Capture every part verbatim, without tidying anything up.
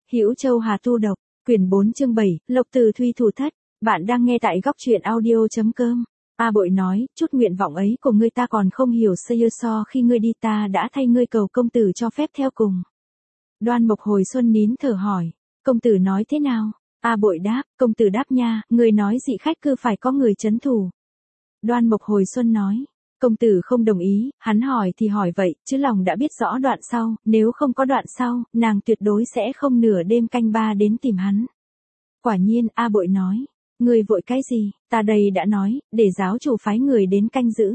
Hữu Châu Hà Tu Độc, quyển bốn chương bảy, Lộc Từ Thuy Thủ Thất. Bạn đang nghe tại góc truyện audio.com. A Bội nói, chút nguyện vọng ấy của ngươi ta còn không hiểu sơ so khi ngươi đi ta đã thay ngươi cầu công tử cho phép theo cùng. Đoan Mộc hồi xuân nín thở hỏi, công tử nói thế nào? A Bội đáp, công tử đáp nha, người nói dị khách cư phải có người trấn thủ. Đoan Mộc hồi xuân nói, công tử không đồng ý, hắn hỏi thì hỏi vậy, chứ lòng đã biết rõ đoạn sau, nếu không có đoạn sau, nàng tuyệt đối sẽ không nửa đêm canh ba đến tìm hắn. Quả nhiên, A Bội nói, người vội cái gì, ta đây đã nói, để giáo chủ phái người đến canh giữ.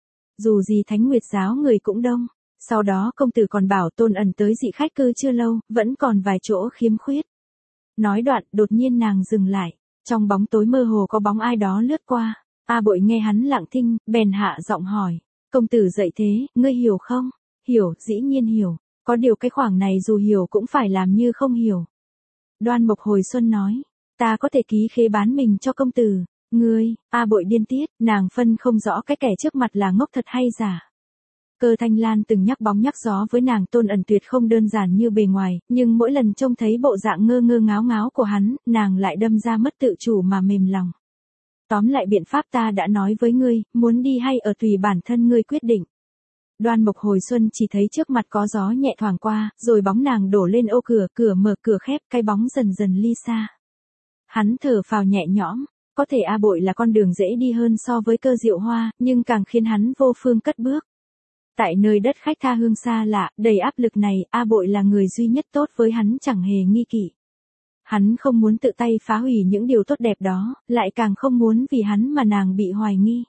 Dù gì Thánh Nguyệt giáo người cũng đông, sau đó công tử còn bảo Tôn Ẩn tới dị khách cư chưa lâu, vẫn còn vài chỗ khiếm khuyết. Nói đoạn, đột nhiên nàng dừng lại, trong bóng tối mơ hồ có bóng ai đó lướt qua. A Bội nghe hắn lặng thinh, bèn hạ giọng hỏi, công tử dậy thế, ngươi hiểu không? Hiểu, dĩ nhiên hiểu, có điều cái khoảng này dù hiểu cũng phải làm như không hiểu. Đoan Mộc hồi xuân nói, ta có thể ký khế bán mình cho công tử. Ngươi, A Bội điên tiết, nàng phân không rõ cái kẻ trước mặt là ngốc thật hay giả. Cơ Thanh Lan từng nhắc bóng nhắc gió với nàng Tôn Ẩn tuyệt không đơn giản như bề ngoài, nhưng mỗi lần trông thấy bộ dạng ngơ ngơ ngáo ngáo của hắn, nàng lại đâm ra mất tự chủ mà mềm lòng. Tóm lại biện pháp ta đã nói với ngươi, muốn đi hay ở tùy bản thân ngươi quyết định. Đoan Mộc hồi xuân chỉ thấy trước mặt có gió nhẹ thoảng qua, rồi bóng nàng đổ lên ô cửa, cửa mở cửa khép, cái bóng dần dần ly xa. Hắn thở phào nhẹ nhõm, có thể A Bội là con đường dễ đi hơn so với Cơ Diệu Hoa, nhưng càng khiến hắn vô phương cất bước. Tại nơi đất khách tha hương xa lạ, đầy áp lực này, A Bội là người duy nhất tốt với hắn chẳng hề nghi kỵ. Hắn không muốn tự tay phá hủy những điều tốt đẹp đó, lại càng không muốn vì hắn mà nàng bị hoài nghi.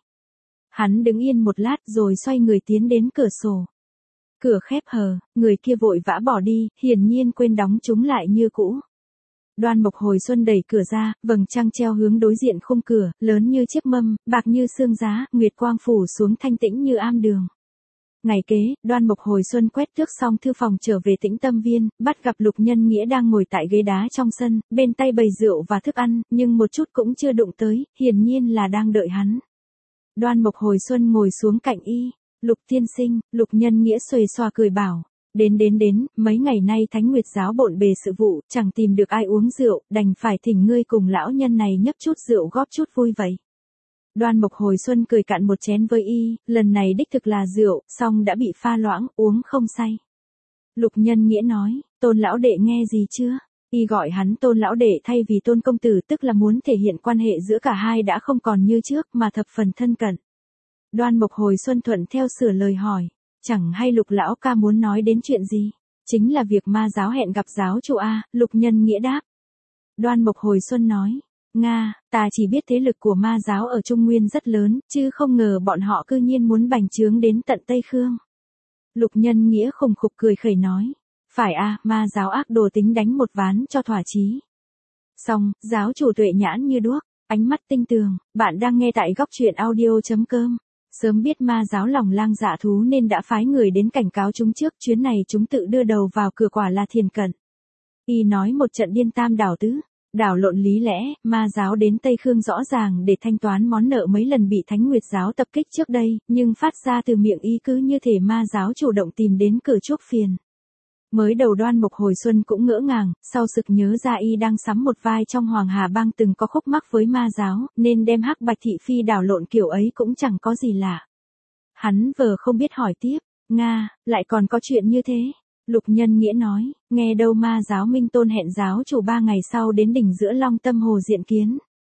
Hắn đứng yên một lát rồi xoay người tiến đến cửa sổ. Cửa khép hờ, người kia vội vã bỏ đi, hiển nhiên quên đóng chúng lại như cũ. Đoan Mộc hồi xuân đẩy cửa ra, vầng trăng treo hướng đối diện khung cửa, lớn như chiếc mâm, bạc như xương giá, nguyệt quang phủ xuống thanh tĩnh như am đường. Ngày kế, Đoan Mộc hồi xuân quét tước xong thư phòng trở về Tĩnh Tâm Viên, bắt gặp Lục Nhân Nghĩa đang ngồi tại ghế đá trong sân, bên tay bày rượu và thức ăn, nhưng một chút cũng chưa đụng tới, hiển nhiên là đang đợi hắn. Đoan Mộc hồi xuân ngồi xuống cạnh y, Lục tiên sinh, Lục Nhân Nghĩa xuề xoa cười bảo, đến đến đến, mấy ngày nay Thánh Nguyệt giáo bộn bề sự vụ, chẳng tìm được ai uống rượu, đành phải thỉnh ngươi cùng lão nhân này nhấp chút rượu góp chút vui vậy. Đoan Mộc hồi xuân cười cạn một chén với y, lần này đích thực là rượu, song đã bị pha loãng, uống không say. Lục Nhân Nghĩa nói, Tôn lão đệ nghe gì chưa? Y gọi hắn Tôn lão đệ thay vì Tôn công tử, tức là muốn thể hiện quan hệ giữa cả hai đã không còn như trước mà thập phần thân cận. Đoan Mộc hồi xuân thuận theo sửa lời hỏi, chẳng hay Lục lão ca muốn nói đến chuyện gì? Chính là việc ma giáo hẹn gặp giáo chủ a. Lục Nhân Nghĩa đáp. Đoan Mộc hồi xuân nói, Nga, ta chỉ biết thế lực của ma giáo ở Trung Nguyên rất lớn, chứ không ngờ bọn họ cư nhiên muốn bành trướng đến tận Tây Khương. Lục Nhân Nghĩa khùng khục cười khẩy nói, phải a, ma giáo ác đồ tính đánh một ván cho thỏa chí. Xong, giáo chủ tuệ nhãn như đuốc, ánh mắt tinh tường, bạn đang nghe tại góc truyện audio.com. Sớm biết ma giáo lòng lang dạ thú nên đã phái người đến cảnh cáo chúng trước, chuyến này chúng tự đưa đầu vào cửa quả là thiền cận. Y nói một trận điên tam đảo tứ. Đảo lộn lý lẽ, ma giáo đến Tây Khương rõ ràng để thanh toán món nợ mấy lần bị Thánh Nguyệt giáo tập kích trước đây, nhưng phát ra từ miệng y cứ như thể ma giáo chủ động tìm đến cửa chuốc phiền. Mới đầu Đoan Mộc hồi xuân cũng ngỡ ngàng, sau sực nhớ ra y đang sắm một vai trong Hoàng Hà Bang từng có khúc mắc với ma giáo, nên đem Hắc Bạch thị phi đảo lộn kiểu ấy cũng chẳng có gì lạ. Hắn vờ không biết hỏi tiếp, Nga, lại còn có chuyện như thế? Lục Nhân Nghĩa nói, nghe đâu ma giáo Minh Tôn hẹn giáo chủ ba ngày sau đến đỉnh giữa Long Tâm Hồ diện kiến.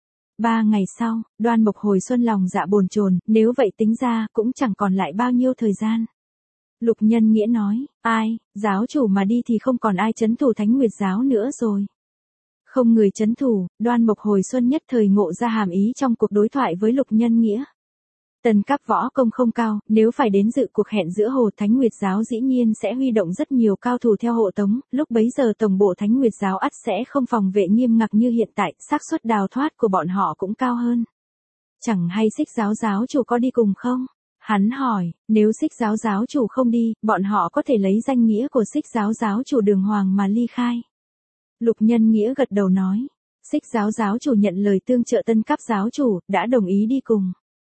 Ba ngày sau, Đoan Mộc hồi xuân lòng dạ bồn chồn, nếu vậy tính ra cũng chẳng còn lại bao nhiêu thời gian. Lục Nhân Nghĩa nói, ai, giáo chủ mà đi thì không còn ai trấn thủ Thánh Nguyệt giáo nữa rồi. Không người trấn thủ, Đoan Mộc hồi xuân nhất thời ngộ ra hàm ý trong cuộc đối thoại với Lục Nhân Nghĩa. Tần Cấp võ công không cao, nếu phải đến dự cuộc hẹn giữa Hồ Thánh Nguyệt giáo dĩ nhiên sẽ huy động rất nhiều cao thủ theo hộ tống, lúc bấy giờ tổng bộ Thánh Nguyệt giáo ắt sẽ không phòng vệ nghiêm ngặt như hiện tại, xác suất đào thoát của bọn họ cũng cao hơn. Chẳng hay Xích giáo giáo chủ có đi cùng không? Hắn hỏi, nếu Xích giáo giáo chủ không đi, bọn họ có thể lấy danh nghĩa của Xích giáo giáo chủ đường hoàng mà ly khai. Lục Nhân Nghĩa gật đầu nói, Xích giáo giáo chủ nhận lời tương trợ Tân Cấp giáo chủ, đã đồng ý đi cùng.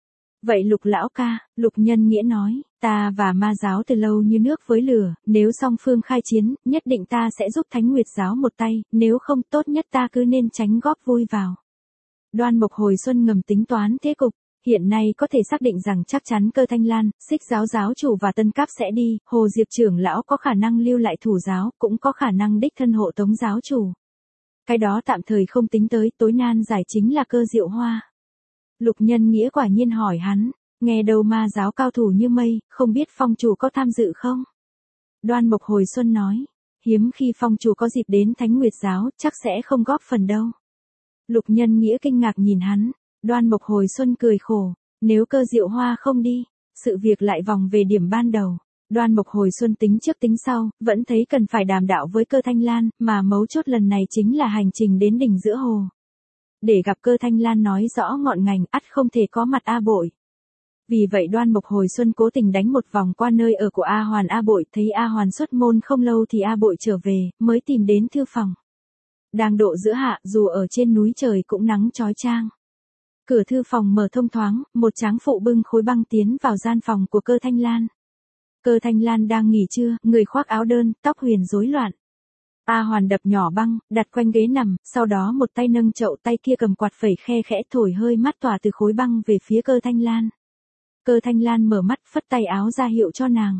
Vậy Lục lão ca, Lục Nhân Nghĩa nói, ta và ma giáo từ lâu như nước với lửa, nếu song phương khai chiến, nhất định ta sẽ giúp Thánh Nguyệt giáo một tay, nếu không tốt nhất ta cứ nên tránh góp vui vào. Đoan Mộc hồi xuân ngầm tính toán thế cục, hiện nay có thể xác định rằng chắc chắn Cơ Thanh Lan, Xích giáo giáo chủ và Tân Cáp sẽ đi, Hồ Diệp trưởng lão có khả năng lưu lại thủ giáo, cũng có khả năng đích thân hộ tống giáo chủ. Cái đó tạm thời không tính tới, tối nan giải chính là Cơ Diệu Hoa. Lục Nhân Nghĩa quả nhiên hỏi hắn, nghe đầu ma giáo cao thủ như mây, không biết phong chủ có tham dự không? Đoan Mộc hồi xuân nói, hiếm khi phong chủ có dịp đến Thánh Nguyệt giáo, chắc sẽ không góp phần đâu. Lục Nhân Nghĩa kinh ngạc nhìn hắn, Đoan Mộc hồi xuân cười khổ, nếu Cơ Diệu Hoa không đi, sự việc lại vòng về điểm ban đầu. Đoan Mộc hồi xuân tính trước tính sau, vẫn thấy cần phải đàm đạo với Cơ Thanh Lan, mà mấu chốt lần này chính là hành trình đến đỉnh giữa hồ. Để gặp Cơ Thanh Lan nói rõ ngọn ngành, ắt không thể có mặt A Bội. Vì vậy Đoan Mộc hồi xuân cố tình đánh một vòng qua nơi ở của A Hoàn A Bội, thấy A Hoàn xuất môn không lâu thì A Bội trở về, mới tìm đến thư phòng. Đang độ giữa hạ, dù ở trên núi trời cũng nắng chói chang. Cửa thư phòng mở thông thoáng, một tráng phụ bưng khối băng tiến vào gian phòng của Cơ Thanh Lan. Cơ Thanh Lan đang nghỉ trưa, người khoác áo đơn, tóc huyền rối loạn. A Hoàn đập nhỏ băng, đặt quanh ghế nằm, sau đó một tay nâng chậu, tay kia cầm quạt phẩy khe khẽ thổi hơi mát tỏa từ khối băng về phía Cơ Thanh Lan. Cơ Thanh Lan mở mắt, phất tay áo ra hiệu cho nàng.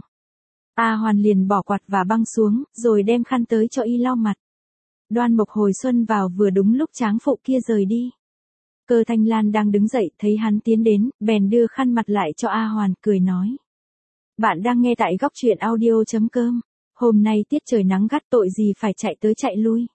A Hoàn liền bỏ quạt và băng xuống, rồi đem khăn tới cho y lau mặt. Đoan Mộc hồi xuân vào vừa đúng lúc tráng phụ kia rời đi. Cơ Thanh Lan đang đứng dậy, thấy hắn tiến đến, bèn đưa khăn mặt lại cho A Hoàn, cười nói. Bạn đang nghe tại góc truyện audio chấm com. Hôm nay tiết trời nắng gắt, tội gì phải chạy tới chạy lui.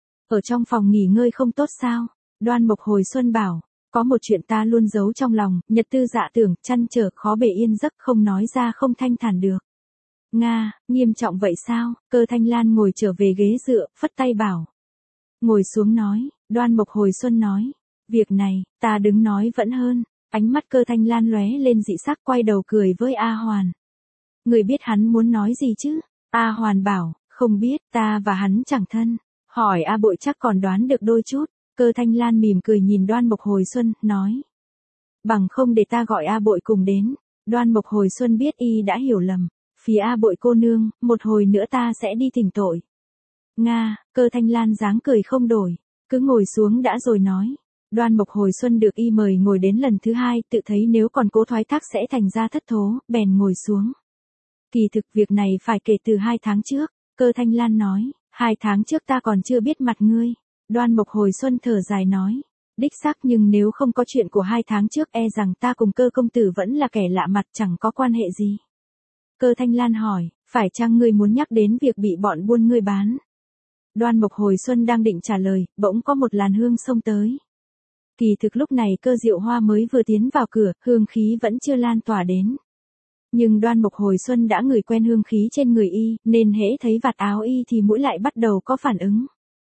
Ở trong phòng nghỉ ngơi không tốt sao? Đoan Mộc hồi xuân bảo, có một chuyện ta luôn giấu trong lòng, nhật tư dạ tưởng, chăn trở, khó bề yên giấc, không nói ra không thanh thản được. Nga, nghiêm trọng vậy sao? Cơ Thanh Lan ngồi trở về ghế dựa, phất tay bảo. Ngồi xuống nói, Đoan Mộc hồi xuân nói. Việc này, ta đứng nói vẫn hơn. Ánh mắt Cơ Thanh Lan lóe lên dị sắc, quay đầu cười với A Hoàn. Người biết hắn muốn nói gì chứ? A Hoàn bảo, không biết, ta và hắn chẳng thân. Hỏi A Bội chắc còn đoán được đôi chút. Cơ Thanh Lan mỉm cười nhìn Đoan Mộc hồi xuân, nói. Bằng không để ta gọi A Bội cùng đến. Đoan Mộc hồi xuân biết y đã hiểu lầm. Phía A Bội cô nương, một hồi nữa ta sẽ đi thỉnh tội. Nga, Cơ Thanh Lan dáng cười không đổi. Cứ ngồi xuống đã rồi nói. Đoan Mộc hồi xuân được y mời ngồi đến lần thứ hai, tự thấy nếu còn cố thoái thác sẽ thành ra thất thố, bèn ngồi xuống. Kỳ thực việc này phải kể từ hai tháng trước, Cơ Thanh Lan nói, hai tháng trước ta còn chưa biết mặt ngươi. Đoan Mộc hồi xuân thở dài nói, đích xác, nhưng nếu không có chuyện của hai tháng trước e rằng ta cùng Cơ công tử vẫn là kẻ lạ mặt, chẳng có quan hệ gì. Cơ Thanh Lan hỏi, phải chăng ngươi muốn nhắc đến việc bị bọn buôn ngươi bán? Đoan Mộc hồi xuân đang định trả lời, bỗng có một làn hương xông tới. Kỳ thực lúc này Cơ Diệu Hoa mới vừa tiến vào cửa, hương khí vẫn chưa lan tỏa đến. Nhưng Đoan Mộc hồi xuân đã ngửi quen hương khí trên người y, nên hễ thấy vạt áo y thì mũi lại bắt đầu có phản ứng.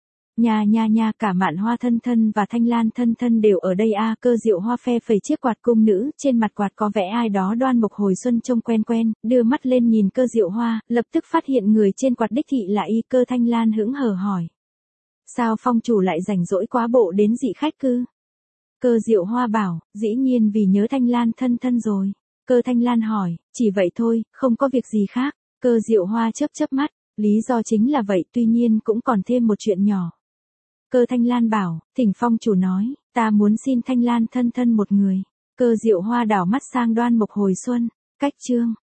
Nha nha nha, cả Mạn Hoa thân thân và Thanh Lan thân thân đều ở đây a. À, Cơ Diệu Hoa phe phẩy chiếc quạt cung nữ, trên mặt quạt có vẽ ai đó. Đoan Mộc hồi xuân trông quen quen, đưa mắt lên nhìn Cơ Diệu Hoa, lập tức phát hiện người trên quạt đích thị là y. Cơ Thanh Lan hững hờ hỏi. Sao phong chủ lại rảnh rỗi quá bộ đến dị khách cư? Cơ Diệu Hoa bảo, dĩ nhiên vì nhớ Thanh Lan thân thân rồi. Cơ Thanh Lan hỏi, chỉ vậy thôi, không có việc gì khác. Cơ Diệu Hoa chớp chớp mắt, lý do chính là vậy, tuy nhiên cũng còn thêm một chuyện nhỏ. Cơ Thanh Lan bảo, thỉnh phong chủ nói, ta muốn xin Thanh Lan thân thân một người. Cơ Diệu Hoa đảo mắt sang Đoan Mộc hồi xuân, cách chương.